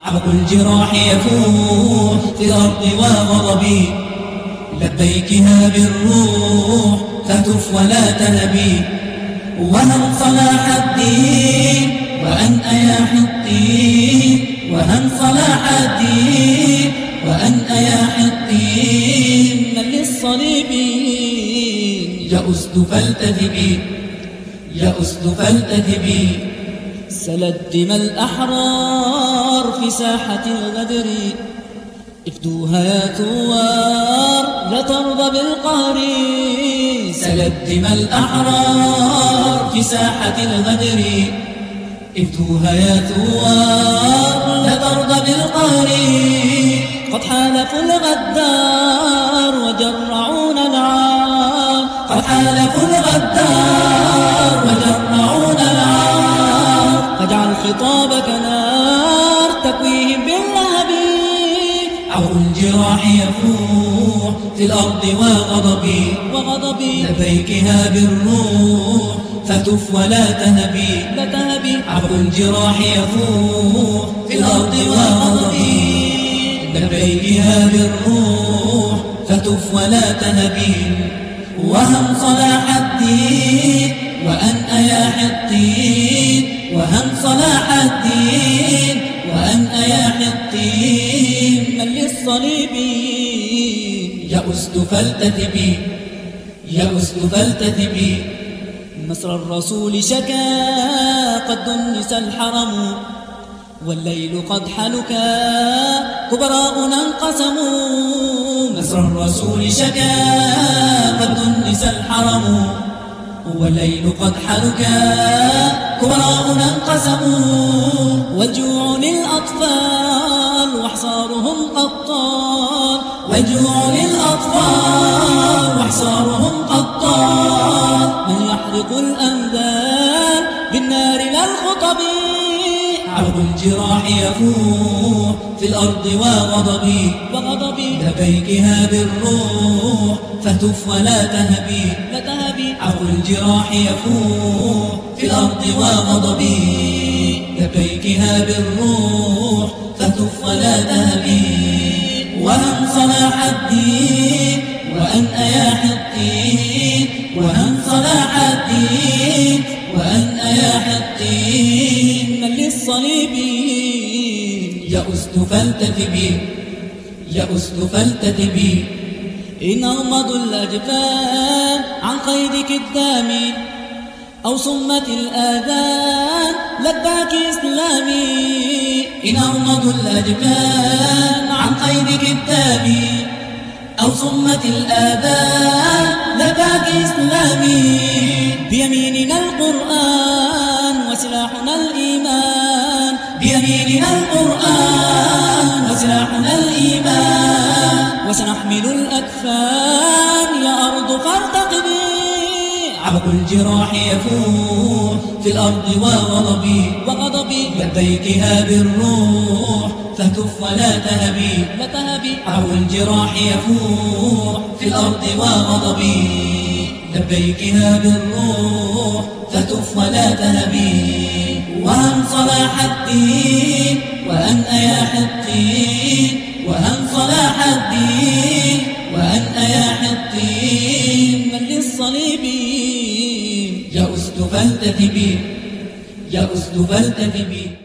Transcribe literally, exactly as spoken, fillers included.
عرق الجراح يفوح في الأرض وغضبي، لبيكها بالروح فتف ولا تنبي. وهن صلاح الدين وأن أياح الدين، وهن صلاح الدين وأن أياح الدين. من للصليبين يا أسد فالتذبي، يا أسد فالتذبي. سلت دماء الأحرار في ساحة الغدر، افدوها يا ثوار لا ترضى بالقهر. سلت دماء الأحرار في ساحة الغدر، افدوها يا ثوار لا ترضى بالقهر. قد حالفوا الغدار وجرعونا العار، قد حالفوا الغدار وجرعونا العار. فاجعل خطابك نار تكويهم باللهب. عرق الجراح يفوح في الأرض وغضبي، وغضبي لبيكها بالروح فتف ولا تهبي، لا تهبي. عرق الجراح يفوح في الأرض وغضبي، لبيكها بالروح فتف ولا تهبي. وهم صلاح الدين وأن أياح الدين، وهم صلاح الدين وأن أياح الدين. من للصليبين يا أسد فالتذبي، يا أسد فالتذبي. مصر الرسول شكا قد دنس الحرم، والليل قد حلكا كبراؤنا انقسموا. مصر الرسول شكا قد دنس الحرم، والليل قد حلكا كبراؤنا انقسموا. والجوع للأطفال وحصارهم قطار، والجوع للأطفال وحصارهم قطار. من يحرق الأنذار بالنار لا الخطب. عرق الجراح يفوح في الأرض وغضبي، وغضبي لبيكها بالروح فتف ولا تهبي، لا تهبي. عرق الجراح يفوح في الأرض وغضبي، لبيكها بالروح فتف ولا تهبي. وهم صلاح الدين وأن أياح الدين، وهم صلاح الدين وأن أياح الدين. من للصليبين يا أسد فالتذبي، يا أسد فالتذبي. إن أغمضوا الأجفان عن قيد كدام، أو صمت الآذان لباك إسلامي. إن أغمضوا الأجفان عن قيد كدام، أو صمت الآذان لباك إسلامي. بيميننا القرآن وسلاحنا الإيمان، بيميننا القرآن وسلاحنا الإيمان. وسنحمل الأكفان يا أرض فارتقبي. عرق الجراح يفوح في الأرض وغضبي، وغضبي لبيكها بالروح فتف ولا تهبي، لا تهبي. عرق الجراح يفوح في الأرض وغضبي، لبيكها بالروح فتف ولا تهبي. وهم صلاح الدين وأن أياح الدين، وهم صلاح الدين وأن أياح الدين. من للصليبين يا أسد فالتذبي، يا أسد فالتذبي.